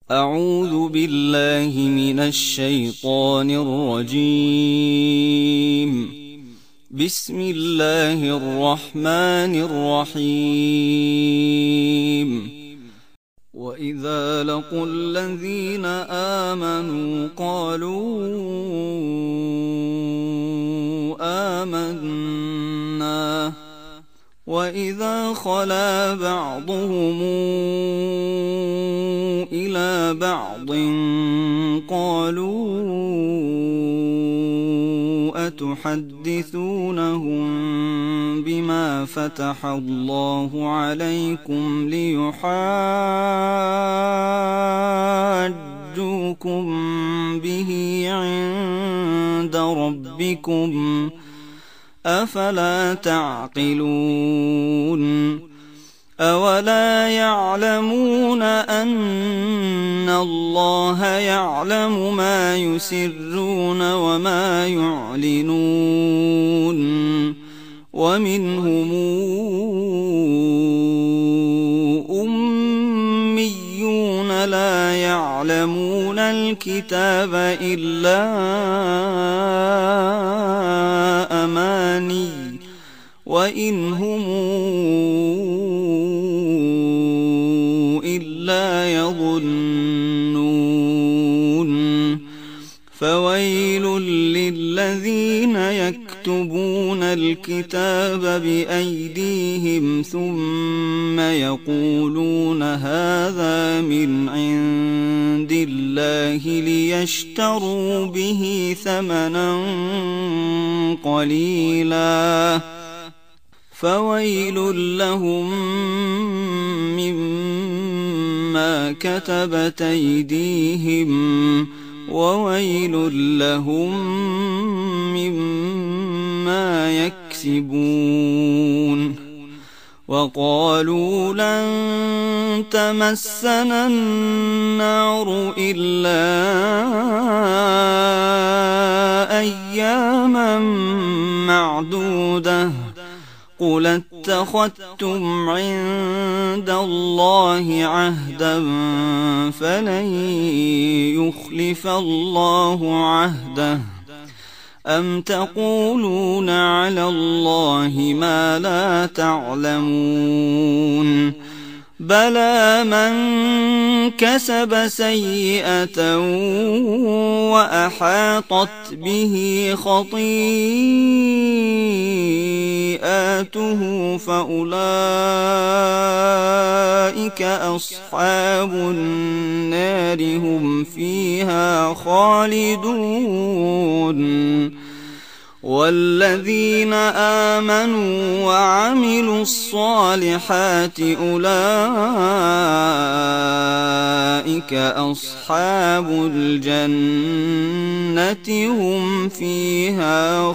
أعوذ بالله من الشيطان الرجيم. بسم الله الرحمن الرحيم. وإذا لقوا الذين آمنوا قالوا آمنا، وإذا خلا بعضهم إلى بعض قالوا أتحدثونهم بما فتح الله عليكم ليحاجوكم به عند ربكم، أفلا تعقلون؟ أولا يعلمون أن الله يعلم ما يسرون وما يعلنون؟ ومنهم أميون لا يعلمون الكتاب إلا أماني وإن هم إلا يظنون. فويل للذين يكتبون الكتاب بأيديهم ثم يقولون هذا من عند الله ليشتروا به ثمنا قليلا، فويل لهم مما كتبت أيديهم وويل لهم مما يكسبون. وقالوا لن تمسنا النار إلا أياما معدودة، قل اتخذتم عند الله عهدا فلن يخلف الله عهده، أم تقولون على الله ما لا تعلمون؟ بلى من كسب سيئة وأحاطت به خطيئاته فأولئك أصحاب النار هم فيها خالدون. والذين آمنوا وعملوا الصالحات أولئك أصحاب الجنة هم فيها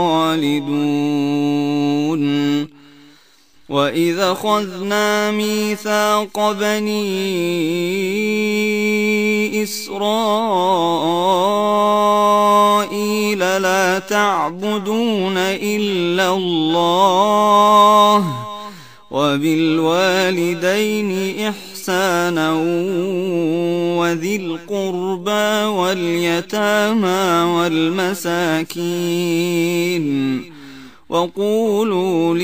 خالدون. وإذا أخذنا ميثاق بني إسرائيل لا تعبدون إلا الله وبالوالدين إحسانا وذي القربى واليتامى والمساكين وقولوا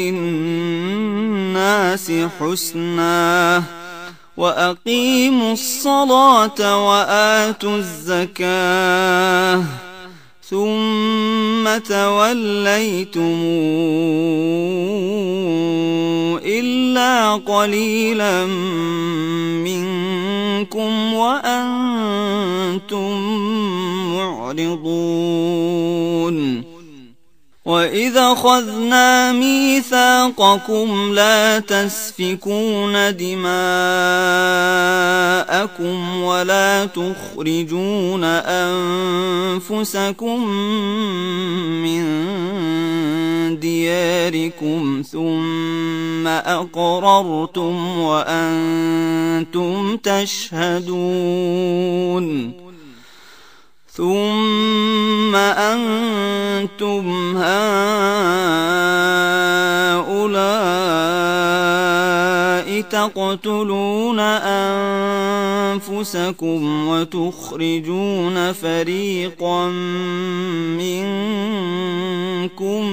للناس حسنا وأقيموا الصلاة وآتوا الزكاة ثم توليتم إلا قليلا منكم وأنتم معرضون. وإذا أخذنا ميثاقكم لا تسفكون دماءكم ولا تخرجون أنفسكم من دياركم ثم أقررتم وأنتم تشهدون. ثم أنتم هؤلاء تقتلون أنفسكم وتخرجون فريقا منكم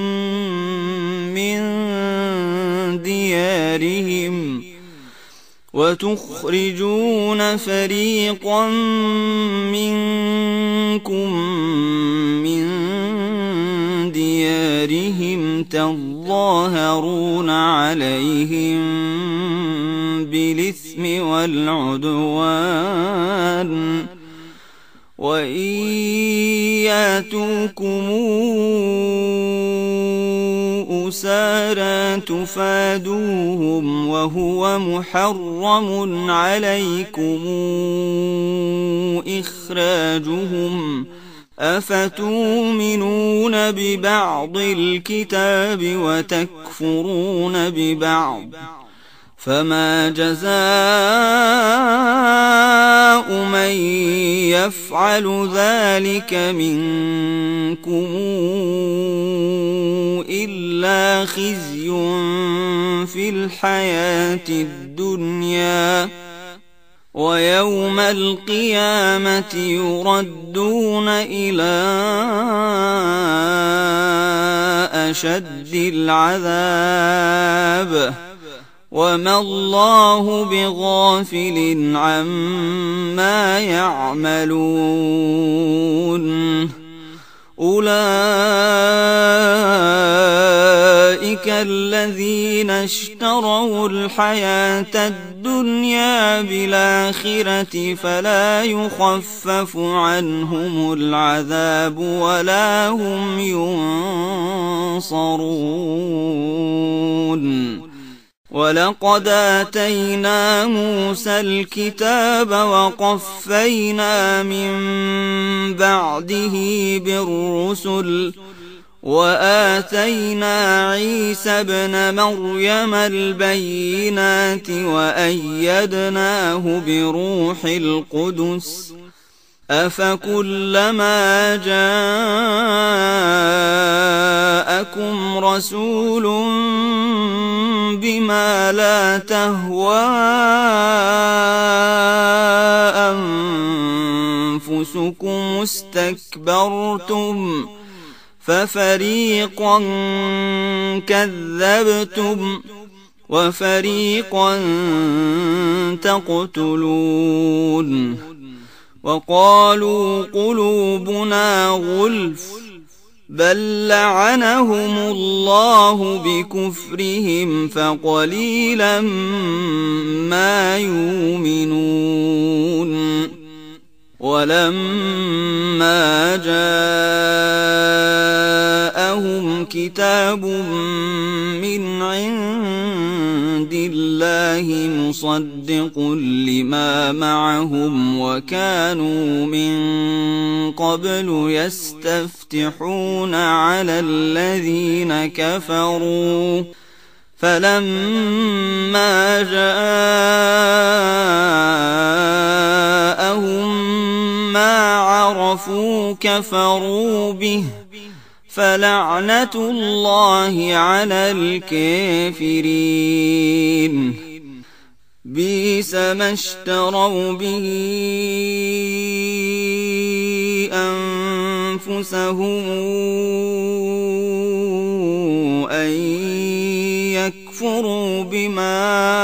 من ديارهم تظاهرون عليهم بالإثم والعدوان وإن يأتوكم أسارى تفادوهم وهو محرم عليكم إخراجهم أفتؤمنون ببعض الكتاب وتكفرون ببعض فما جزاء من يفعل ذلك منكم إلا خزي في الحياة الدنيا ويوم القيامة يردون إلى أشد العذاب وما الله بغافل عما يعملون أولئك الذين اشتروا الحياة الدنيا بالآخرة فلا يخفف عنهم العذاب ولا هم ينصرون ولقد آتينا موسى الكتاب وقفينا من بعده بالرسل وآتينا عيسى ابن مريم البينات وأيدناه بروح القدس أفكلما جاءكم رسول بما لا تهوى أنفسكم استكبرتم ففريقا كذبتم وفريقا تقتلون وقالوا قلوبنا غلف بل لعنهم الله بكفرهم فقليلا ما يؤمنون ولما جاءهم كتاب من عند الله مصدق لما معهم وكانوا من قبل يستفتحون على الذين كفروا فلما جاءهم ما عرفوا كفروا به فلعنة الله على الكافرين بئس ما اشتروا به أنفسهم أن يكفروا بما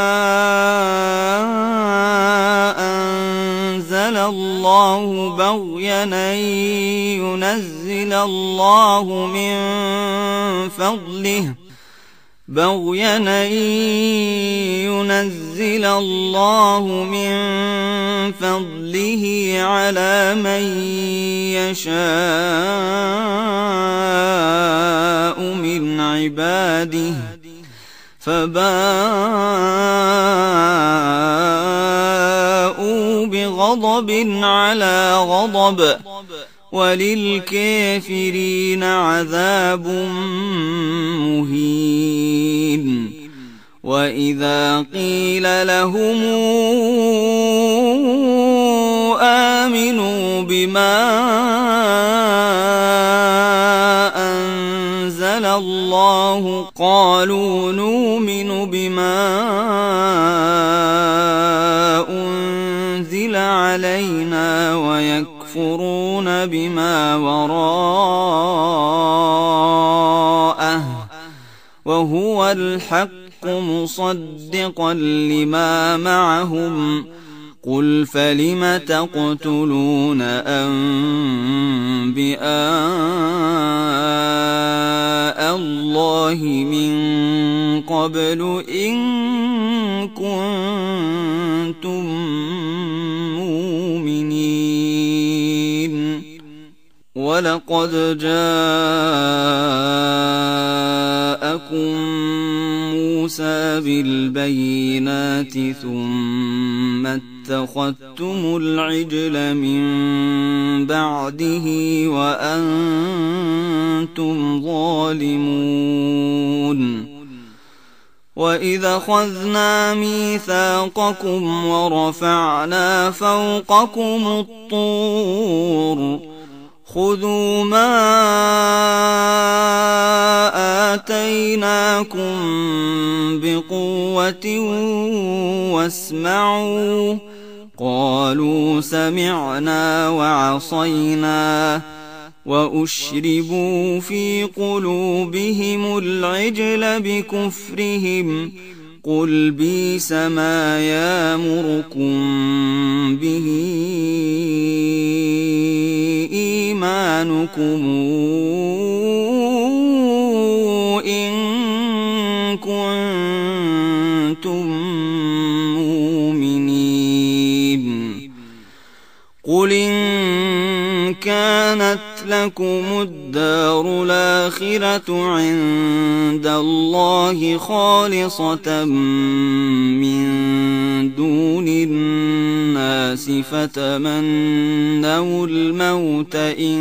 أنزل الله بغيا أن ينزل الله من فضله على من يشاء من عباده فباءوا بغضب على غضب وللكافرين عذاب مهين وإذا قيل لهم آمنوا بما أنزل الله قالوا نؤمن بما علينا ويكفرون بما وراءه وهو الحق مصدقا لما معهم قل فلم تقتلون أنبياء الله من قبل إن كنتم مؤمنين ولقد جاءكم موسى بالبينات ثم اتخذتم العجل من بعده وأنتم ظالمون وإذا أخذنا ميثاقكم ورفعنا فوقكم الطور خذوا ما آتيناكم بقوة واسمعوا قالوا سمعنا وعصينا وأشربوا في قلوبهم العجل بكفرهم قل بئس ما يأمركم به إيمانكم إن كنتم مؤمنين قل إن كانت لكم الدار الآخرة عند الله خالصة من دون الناس فتمنوا الموت إن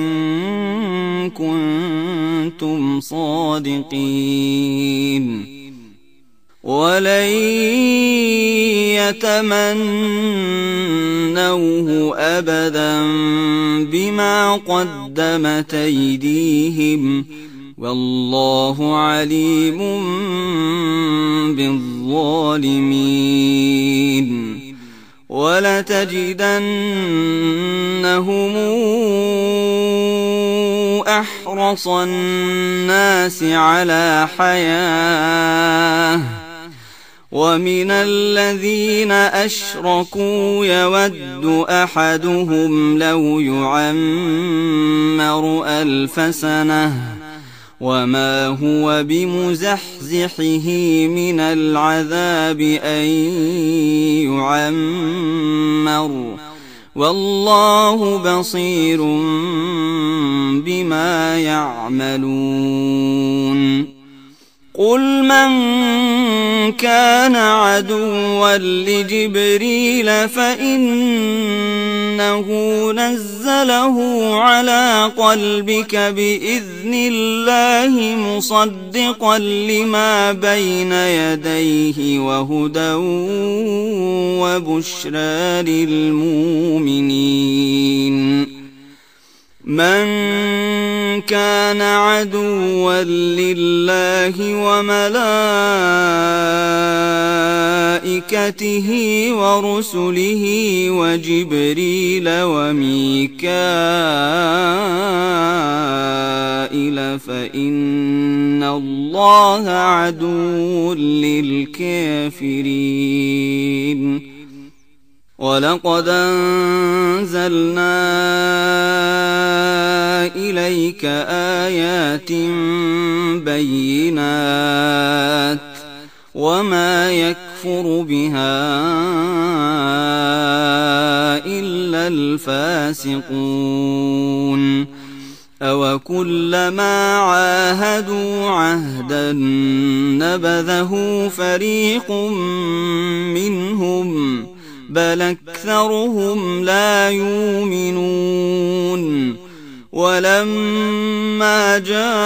كنتم صادقين ولن يتمنوه أبدا بما قدمت أيديهم والله عليم بالظالمين ولتجدنهم أحرص الناس على حياة ومن الذين أشركوا يود أحدهم لو يعمر 1000 سنة وما هو بمزحزحه من العذاب أن يعمر والله بصير بما يعملون قل من كان عدوا لجبريل فإنه نزله على قلبك بإذن الله مصدقا لما بين يديه وهدى وبشرى للمؤمنين من كان عدوا لله وملائكته ورسله وجبريل وميكائيل فإن الله عدو للكافرين ولقد أنزلنا إليك آيات بينات وما يكفر بها إلا الفاسقون أوكلما عاهدوا عهدا نبذه فريق منهم بل أكثرهم لا يؤمنون ولما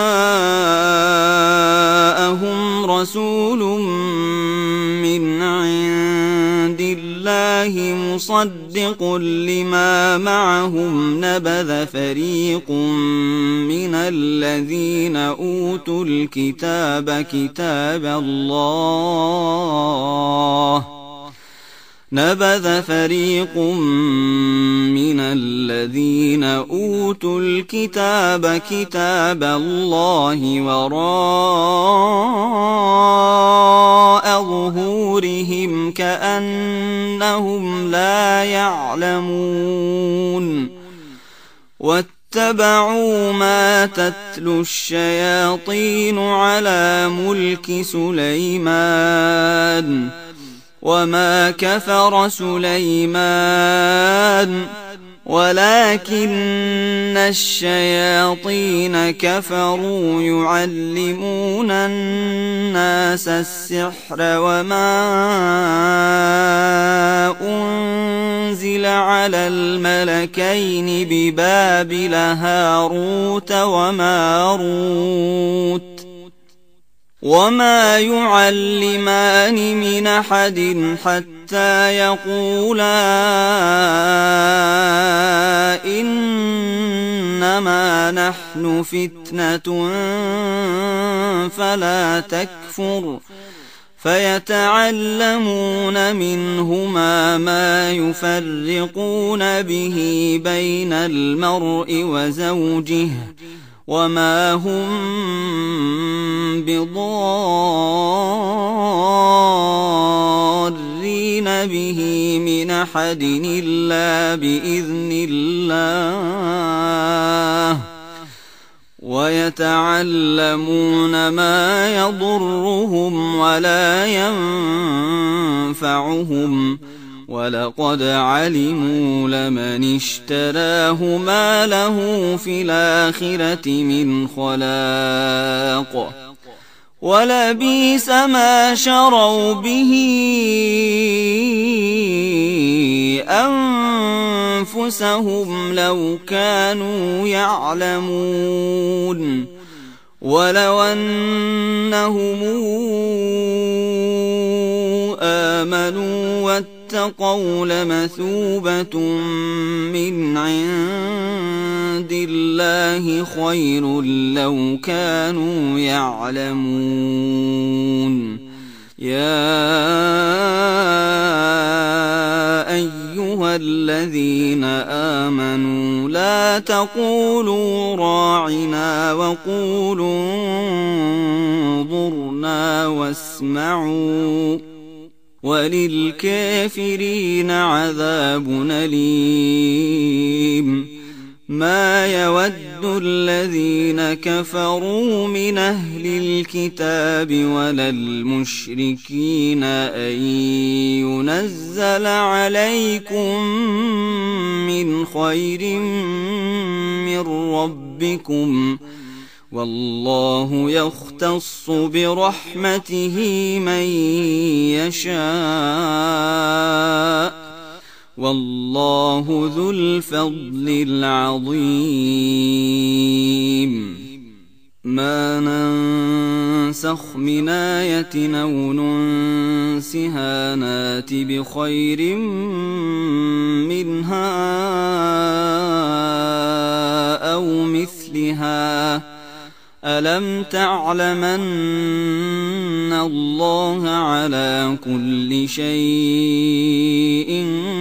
جاءهم رسول من عند الله مصدق لما معهم نبذ فريق من الذين أوتوا الكتاب نبذ فريق من الذين أوتوا الكتاب كتاب الله وراء ظهورهم كأنهم لا يعلمون واتبعوا ما تتلو الشياطين على ملك سليمان وما كفر سليمان ولكن الشياطين كفروا يعلمون الناس السحر وما أنزل على الملكين ببابل هاروت وماروت وما يعلمان من أحد حتى يقولا إنما نحن فتنة فلا تكفر فيتعلمون منهما ما يفرقون به بين المرء وزوجه وما هم بضارين به من أحد إلا بإذن الله ويتعلمون ما يضرهم ولا ينفعهم ولقد علموا لمن اشتراه ما له في الآخرة من خلاق ولبئس ما شروا به أنفسهم لو كانوا يعلمون ولو أنهم آمنوا واتقوا لمثوبة من عند الله خير لو كانوا يعلمون يا أيها الذين آمنوا لا تقولوا راعنا وقولوا انظرنا واسمعوا وللكافرين عذاب أليم ما يود الذين كفروا من أهل الكتاب ولا المشركين أن ينزل عليكم من خير من ربكم والله يختص برحمته من يشاء والله ذو الفضل العظيم ما ننسخ من آية أو ننسها نات بخير منها أو مثلها ألم تعلمن الله على كل شيء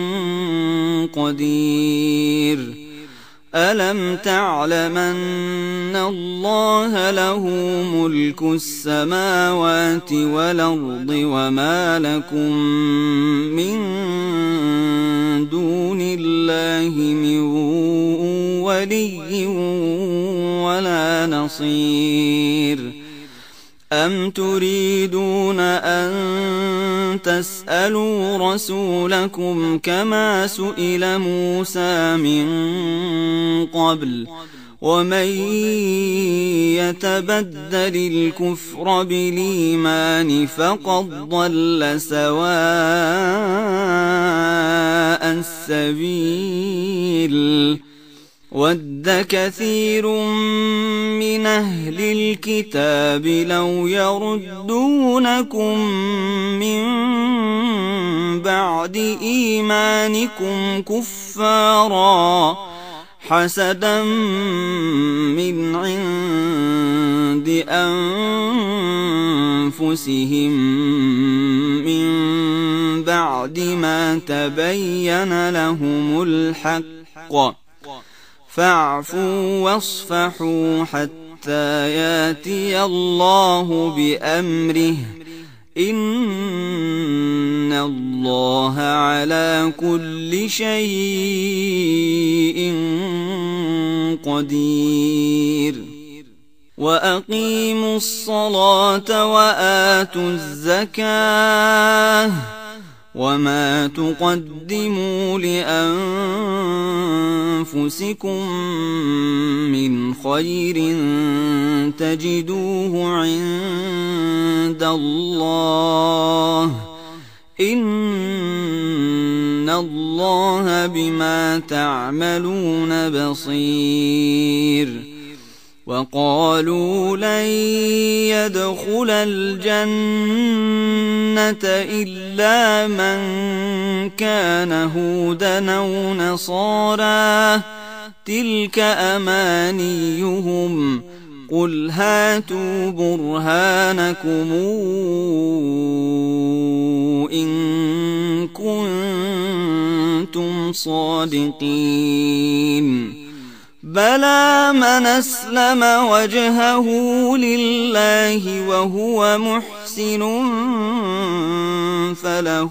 قدير ألم تعلمن الله له ملك السماوات والأرض وما لكم من دون الله من ولي ولا نصير أم تريدون أن تسألوا رسولكم كما سئل موسى من قبل ومن يتبدل الكفر بالإيمان فقد ضل سواء السبيل ود كثير من أهل الكتاب لو يردونكم من بعد إيمانكم كفارا حسدا من عند أنفسهم من بعد ما تبين لهم الحق فاعفوا واصفحوا حتى ياتي الله بأمره إن الله على كل شيء قدير وأقيموا الصلاة وآتوا الزكاة وما تقدموا لأنفسكم من خير تجدوه عند الله إن الله بما تعملون بصير وقالوا لن يدخل الجنة إلا من كان هودا أو نصارى تلك أمانيهم قل هاتوا برهانكم إن كنتم صادقين بلى من أسلم وجهه لله وهو محسن فله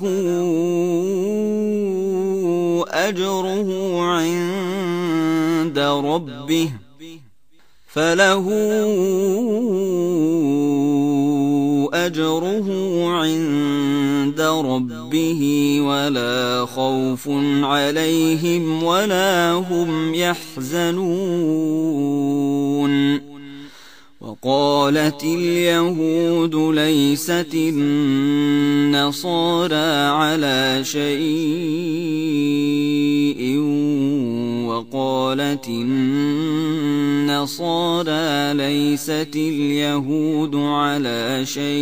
أجره عند ربه ولا خوف عليهم ولا هم يحزنون وقالت اليهود ليست النصارى على شيء وقالت النصارى ليست اليهود على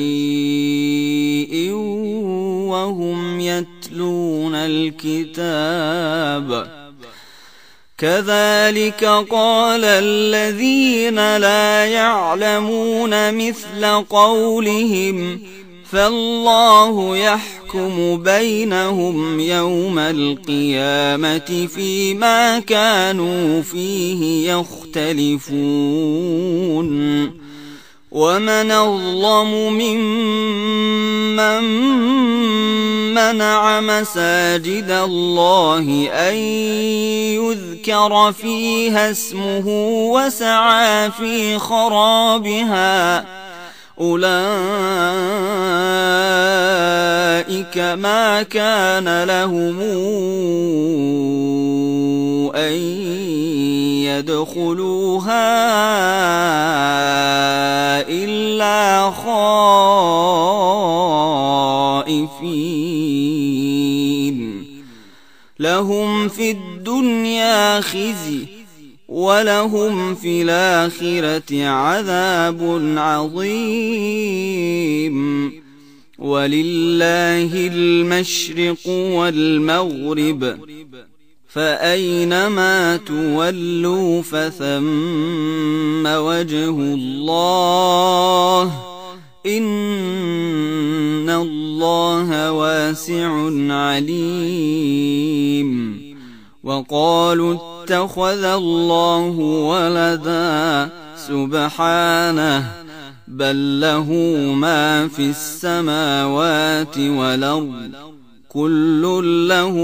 شيء وهم يتلون الكتاب كذلك قال الذين لا يعلمون مثل قولهم فالله يحكم بينهم يوم القيامة فيما كانوا فيه يختلفون ومن أظلم ممن منع مساجد الله أن يذكر فيها اسمه وسعى في خرابها أولئك ما كان لهم أن يدخلوها إلا خائفين لهم في الدنيا خزي ولهم في الآخرة عذاب عظيم ولله المشرق والمغرب فأينما تولوا فثم وجه الله إن الله واسع عليم وقالوا اتخذ الله ولدا سبحانه بل له ما في السماوات والأرض كل له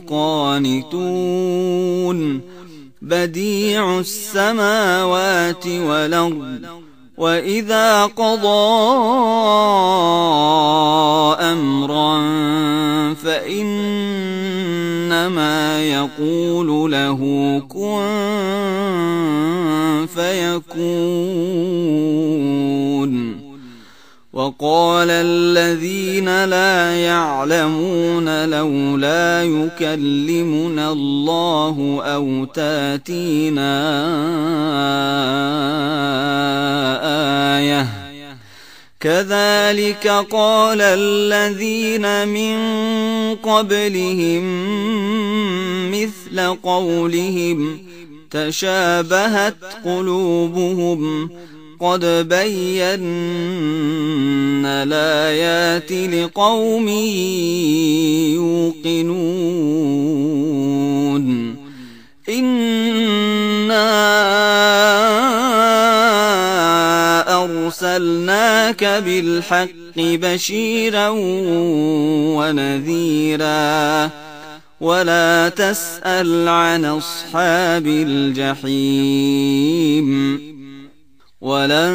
قانتون بديع السماوات والأرض وإذا قضى أمرا فإنما يقول له كن فيكون وقال الذين لا يعلمون لولا يكلمنا الله أو تاتينا آية كذلك قال الذين من قبلهم مثل قولهم تشابهت قلوبهم قد بينا الآيات لقوم يوقنون إنا أرسلناك بالحق بشيرا ونذيرا ولا تسأل عن أصحاب الجحيم ولن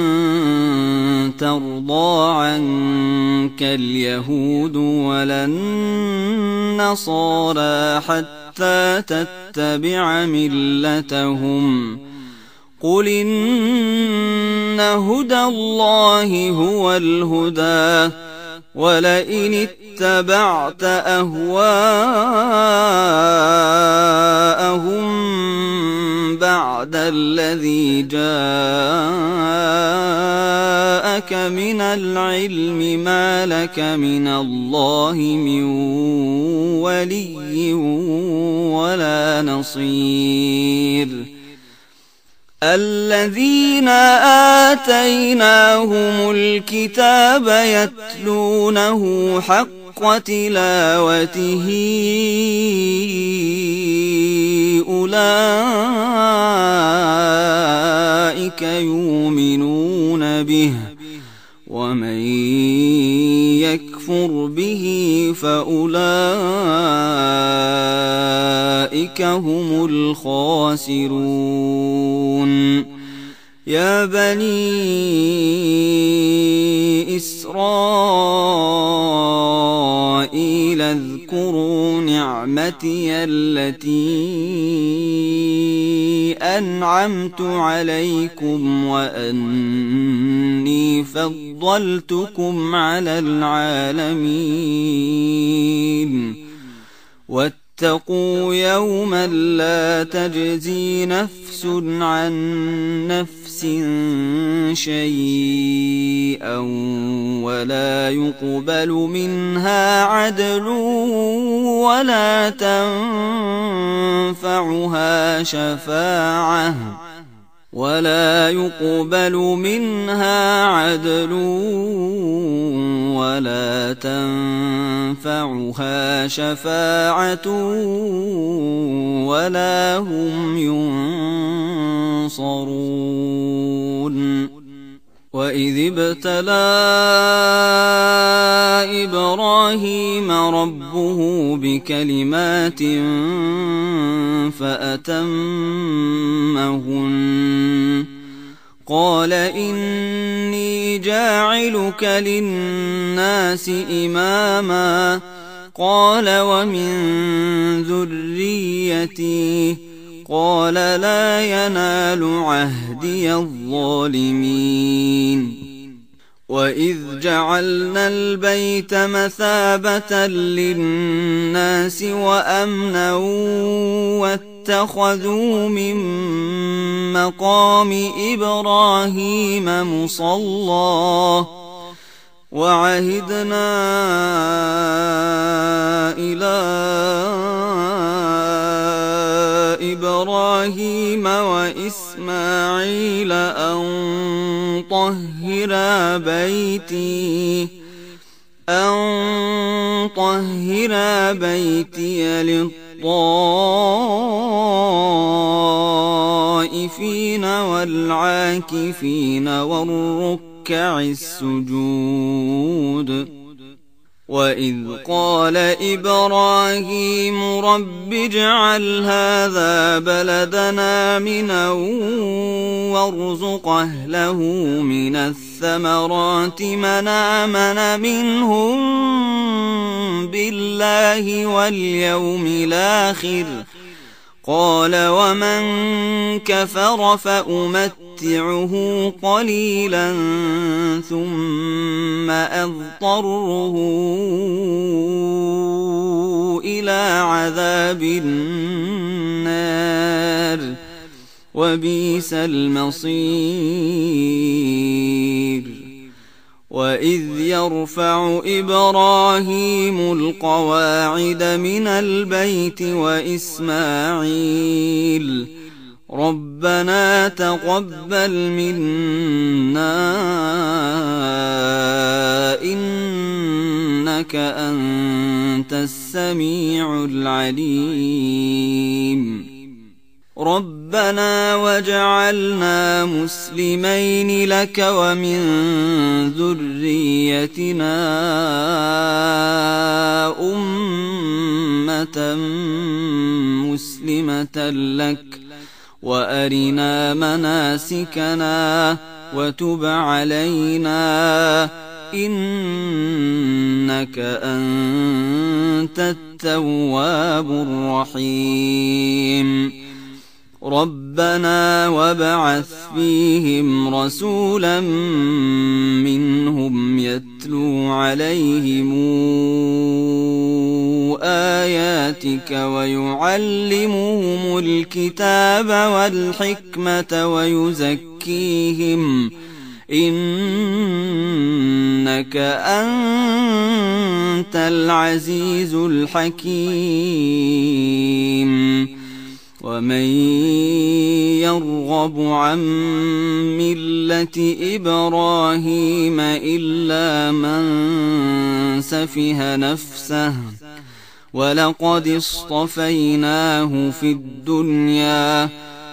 ترضى عنك اليهود ولا النصارى حتى تتبع ملتهم قل إن هدى الله هو الهدى ولئن اتبعت أهواءهم بعد الذي جاءك من العلم ما لك من الله من ولي ولا نصير الذين آتيناهم الكتاب يتلونه حق تلاوته أولئك يؤمنون به ومن يكفر به فأولئك هم الخاسرون يا بني إسرائيل اذكروا نعمتي التي أنعمت عليكم وأني فضلتكم على العالمين واتقوا يوما لا تجزي نفس عن نفس شيئا ولا يقبل منها عدل ولا تنفعها شفاعة ولا هم ينصرون وإذ ابتلى إبراهيم ربه بكلمات فأتمهن قال إني جاعلك للناس إماما قال ومن ذريتي قال لا ينال عهدي الظالمين وإذ جعلنا البيت مثابة للناس وأمنا واتخذوا من مقام إبراهيم مصلى وعهدنا إلى إبراهيم وإسماعيل أن طهر بيتي للطائفين والعاكفين والركع السجود وإذ قال إبراهيم رب اجعل هذا بلدنا آمنا وارزق أهله من الثمرات من آمن منهم بالله واليوم الآخر قال ومن كفر فأمتعه قليلا ثم أضطره إلى عذاب النار وبئس المصير وإذ يرفع إبراهيم القواعد من البيت وإسماعيل ربنا ربنا تقبل منا إنك أنت السميع العليم ربنا واجعلنا مسلمين لك ومن ذريتنا أمة مسلمة لك وأرنا مناسكنا وتب علينا إنك أنت التواب الرحيم ربنا وابعث فيهم رسولا منهم يتلو عليهم آياتك ويعلمهم الكتاب والحكمة ويزكيهم إنك أنت العزيز الحكيم ومن يرغب عن ملة إبراهيم إلا من سفه نفسه ولقد اصطفيناه في الدنيا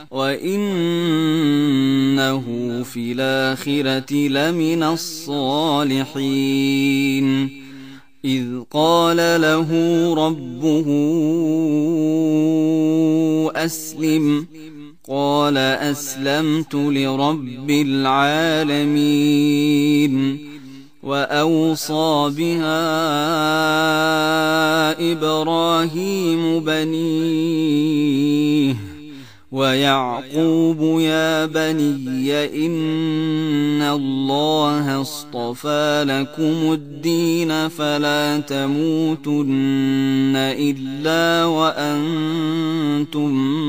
وإنه في الآخرة لمن الصالحين إذ قال له ربه أسلم قال أسلمت لرب العالمين وأوصى بها إبراهيم بنيه ويعقوب يا بني إن الله اصطفى لكم الدين فلا تموتن إلا وأنتم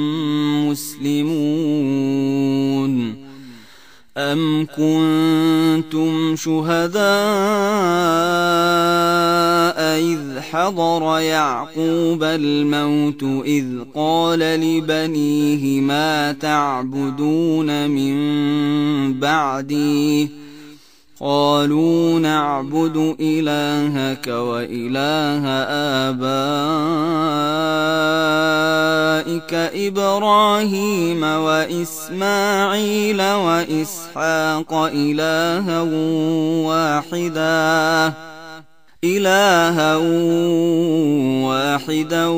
مسلمون أم كنتم شهداء إذ حضر يعقوب الموت إذ قال لبنيه ما تعبدون من بعدي قالوا نعبد إلهك وإله آبائك إبراهيم وإسماعيل وإسحاق إلها واحدا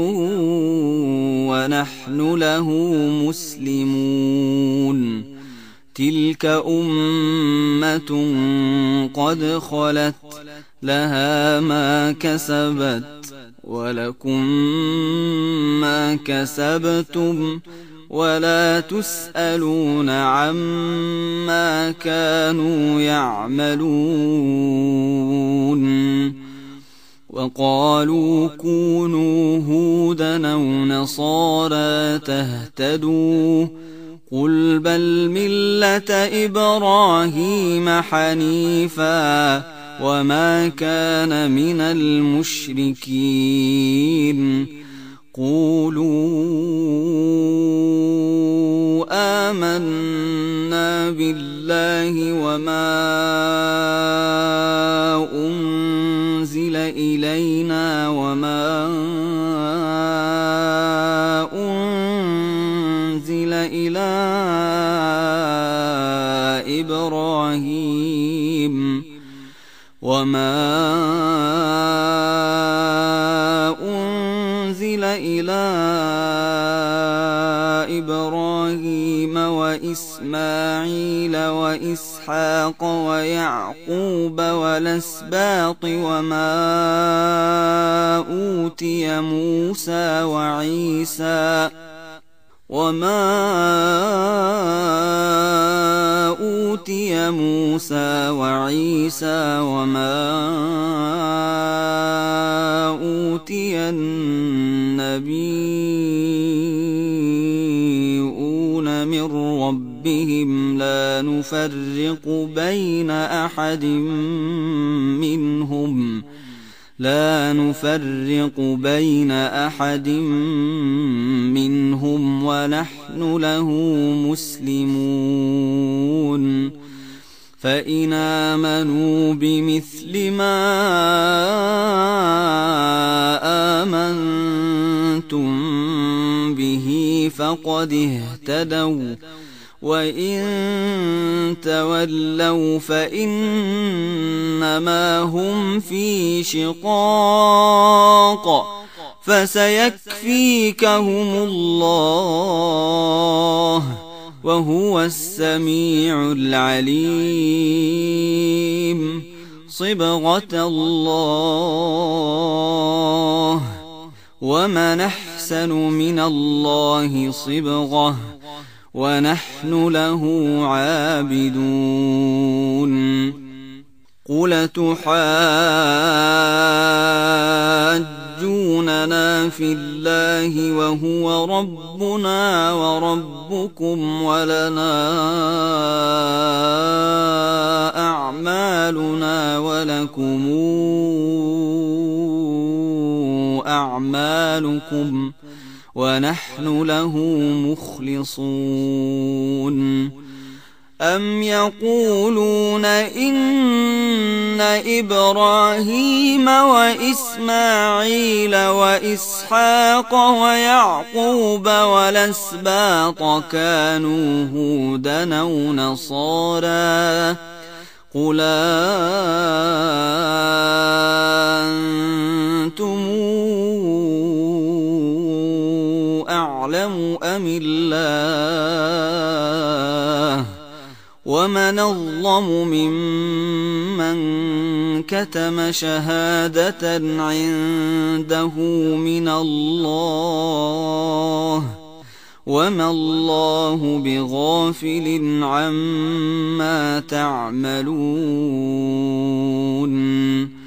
ونحن له مسلمون تلك أمة قد خلت لها ما كسبت ولكم ما كسبتم ولا تسألون عما كانوا يعملون وقالوا كونوا هودا أو نصارى تهتدوا قل بل ملة إبراهيم حنيفا وما كان من المشركين قولوا آمنا بالله وما أنزل إلينا وما أنزل إلى إبراهيم وإسماعيل وإسحاق ويعقوب والأسباط وما أوتي موسى وعيسى وما أوتي النبيون من ربهم لا نفرق بين أحد منهم لا نفرق بين أحد منهم ونحن له مسلمون فإن آمنوا بمثل ما آمنتم به فقد اهتدوا وإن تولوا فإنما هم في شقاق فسيكفيكهم الله وهو السميع العليم صبغة الله ومن أحسن من الله صبغة ونحن له عابدون قل تحاجوننا في الله وهو ربنا وربكم ولنا أعمالنا ولكم أعمالكم ونحن له مخلصون أم يقولون إن إبراهيم وإسماعيل وإسحاق ويعقوب والأسباط كانوا هودا أو نصارى قل أنتم أعلم أم الله ومن أظلم ممن كتم شهادة عنده من الله وما الله بغافل عما تعملون